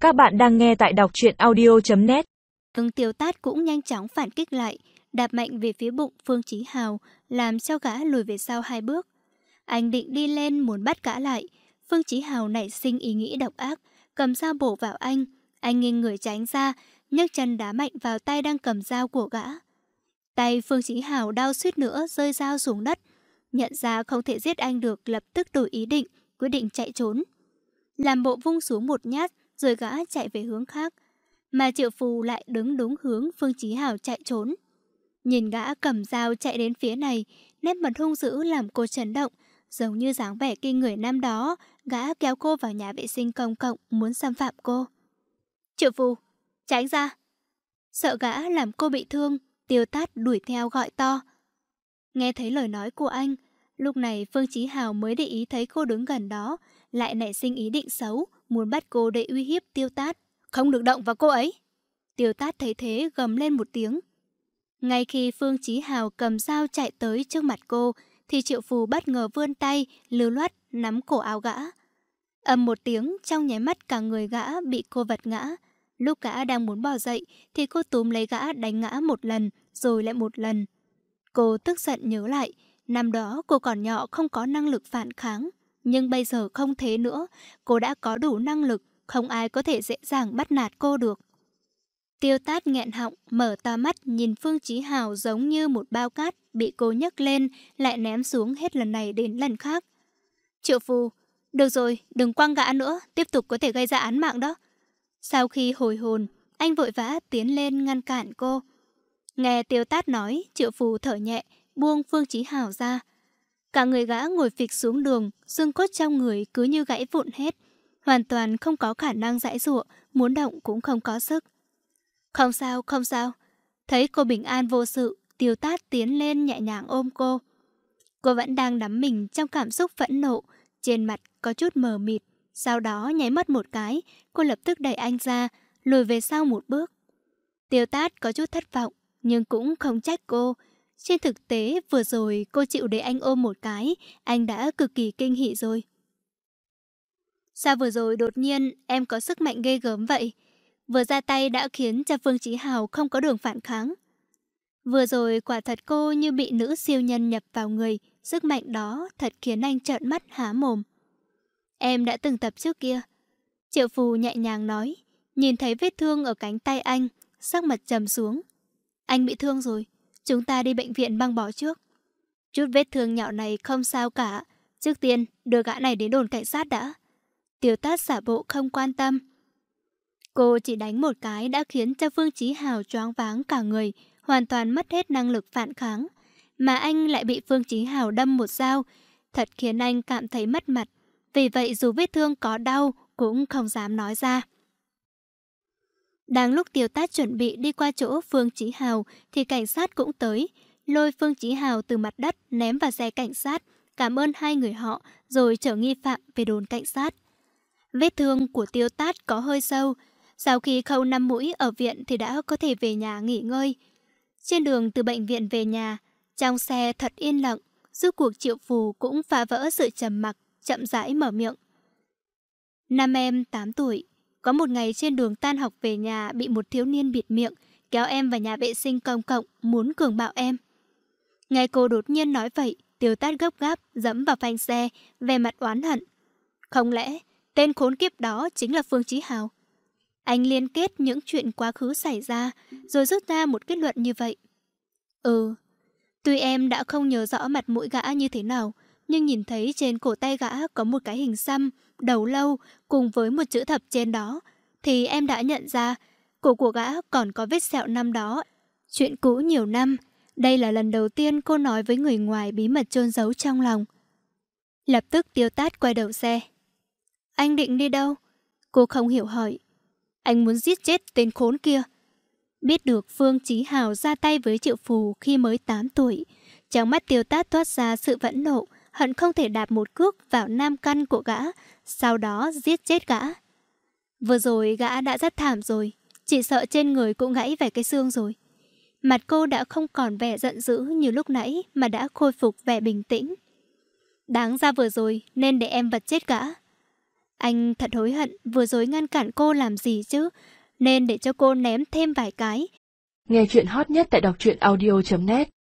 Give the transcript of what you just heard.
Các bạn đang nghe tại đọc truyện audio.net. Tiêu Tát cũng nhanh chóng phản kích lại, đạp mạnh về phía bụng Phương Chí Hào, làm cho gã lùi về sau 2 bước. Anh định đi lên muốn bắt gã lại, Phương Chí Hào nảy sinh ý nghĩ độc ác, cầm dao bổ vào anh. Anh nghiêng người tránh ra, nhấc chân đá mạnh vào tay đang cầm dao của gã. Tay Phương Chí Hào đau suýt nữa rơi dao xuống đất. Nhận ra không thể giết anh được, lập tức đổi ý định, quyết định chạy trốn. Làm bộ vung xuống một nhát, rồi gã chạy về hướng khác. Mà Triệu Phù lại đứng đúng hướng Phương Chí Hào chạy trốn. Nhìn gã cầm dao chạy đến phía này, nét mặt hung dữ làm cô chấn động, giống như dáng vẻ kinh người năm đó, gã kéo cô vào nhà vệ sinh công cộng muốn xâm phạm cô. Triệu Phù, tránh ra! Sợ gã làm cô bị thương, Tiêu Tát đuổi theo gọi to. Nghe thấy lời nói của anh, lúc này Phương Chí Hào mới để ý thấy cô đứng gần đó, lại nảy sinh ý định xấu, muốn bắt cô để uy hiếp Tiêu Tát. Không được động vào cô ấy! Tiêu Tát thấy thế gầm lên một tiếng. Ngay khi Phương Chí Hào cầm dao chạy tới trước mặt cô, thì Triệu Phù bất ngờ vươn tay, lưu loát nắm cổ áo gã. Ầm một tiếng, trong nháy mắt cả người gã bị cô vật ngã. Lúc gã đang muốn bò dậy, thì cô túm lấy gã đánh ngã một lần, rồi lại một lần. Cô tức giận nhớ lại, năm đó cô còn nhỏ không có năng lực phản kháng. Nhưng bây giờ không thế nữa, cô đã có đủ năng lực, không ai có thể dễ dàng bắt nạt cô được. Tiêu Tát nghẹn họng, mở to mắt nhìn Phương Chí Hào giống như một bao cát bị cô nhấc lên, lại ném xuống hết lần này đến lần khác. Triệu Phù, được rồi, đừng quăng gã nữa, tiếp tục có thể gây ra án mạng đó. Sau khi hồi hồn, anh vội vã tiến lên ngăn cản cô. Nghe Tiêu Tát nói, Triệu Phù thở nhẹ, buông Phương Chí Hào ra. Cả người gã ngồi phịch xuống đường, xương cốt trong người cứ như gãy vụn hết, hoàn toàn không có khả năng giãy giụa, muốn động cũng không có sức. Không sao, không sao. Thấy cô bình an vô sự, Tiêu Tát tiến lên nhẹ nhàng ôm cô. Cô vẫn đang đắm mình trong cảm xúc phẫn nộ, trên mặt có chút mờ mịt. Sau đó nháy mắt một cái, cô lập tức đẩy anh ra, lùi về sau một bước. Tiêu Tát có chút thất vọng, nhưng cũng không trách cô. Trên thực tế, vừa rồi cô chịu để anh ôm một cái, anh đã cực kỳ kinh hỉ rồi. Sao vừa rồi đột nhiên em có sức mạnh ghê gớm vậy? Vừa ra tay đã khiến cho Phương Chí Hào không có đường phản kháng. Vừa rồi quả thật cô như bị nữ siêu nhân nhập vào người, sức mạnh đó thật khiến anh trợn mắt há mồm. Em đã từng tập trước kia. Triệu Phù nhẹ nhàng nói, nhìn thấy vết thương ở cánh tay anh, sắc mặt trầm xuống. Anh bị thương rồi, chúng ta đi bệnh viện băng bó trước. Chút vết thương nhỏ này không sao cả, trước tiên đưa gã này đến đồn cảnh sát đã. Tiêu Tát giả bộ không quan tâm. Cô chỉ đánh một cái đã khiến cho Phương Chí Hào choáng váng cả người, hoàn toàn mất hết năng lực phản kháng. Mà anh lại bị Phương Chí Hào đâm một dao, thật khiến anh cảm thấy mất mặt. Vì vậy dù vết thương có đau cũng không dám nói ra. Đang lúc Tiêu Tát chuẩn bị đi qua chỗ Phương Chí Hào thì cảnh sát cũng tới, lôi Phương Chí Hào từ mặt đất ném vào xe cảnh sát, cảm ơn hai người họ rồi chở nghi phạm về đồn cảnh sát. Vết thương của Tiêu Tát có hơi sâu, sau khi khâu 5 mũi ở viện thì đã có thể về nhà nghỉ ngơi. Trên đường từ bệnh viện về nhà, trong xe thật yên lặng, rốt cuộc Triệu Phù cũng phá vỡ sự trầm mặc, chậm rãi mở miệng. Năm em 8 tuổi, có một ngày trên đường tan học về nhà bị một thiếu niên bịt miệng, kéo em vào nhà vệ sinh công cộng, muốn cường bạo em. Nghe cô đột nhiên nói vậy, Tiêu Tát gấp gáp, giẫm vào phanh xe, vẻ mặt oán hận. Không lẽ tên khốn kiếp đó chính là Phương Chí Hào? Anh liên kết những chuyện quá khứ xảy ra, rồi rút ra một kết luận như vậy. Tuy em đã không nhớ rõ mặt mũi gã như thế nào, nhưng nhìn thấy trên cổ tay gã có một cái hình xăm, đầu lâu, cùng với một chữ thập trên đó, thì em đã nhận ra cổ của gã còn có vết sẹo năm đó. Chuyện cũ nhiều năm, đây là lần đầu tiên cô nói với người ngoài bí mật chôn giấu trong lòng. Lập tức Tiêu Tát quay đầu xe. Anh định đi đâu? Cô không hiểu hỏi. Anh muốn giết chết tên khốn kia. Biết được Phương Chí Hào ra tay với Triệu Phù khi mới 8 tuổi, trong mắt Tiêu Tát toát ra sự phẫn nộ, hận không thể đạp một cước vào nam căn của gã, sau đó giết chết gã. Vừa rồi gã đã rất thảm rồi, chỉ sợ trên người cũng gãy vài cái xương rồi. Mặt cô đã không còn vẻ giận dữ như lúc nãy mà đã khôi phục vẻ bình tĩnh. Đáng ra vừa rồi nên để em vật chết gã. Anh thật hối hận vừa rồi ngăn cản cô làm gì chứ, nên để cho cô ném thêm vài cái. Nghe chuyện hot nhất tại đọc truyện audio.net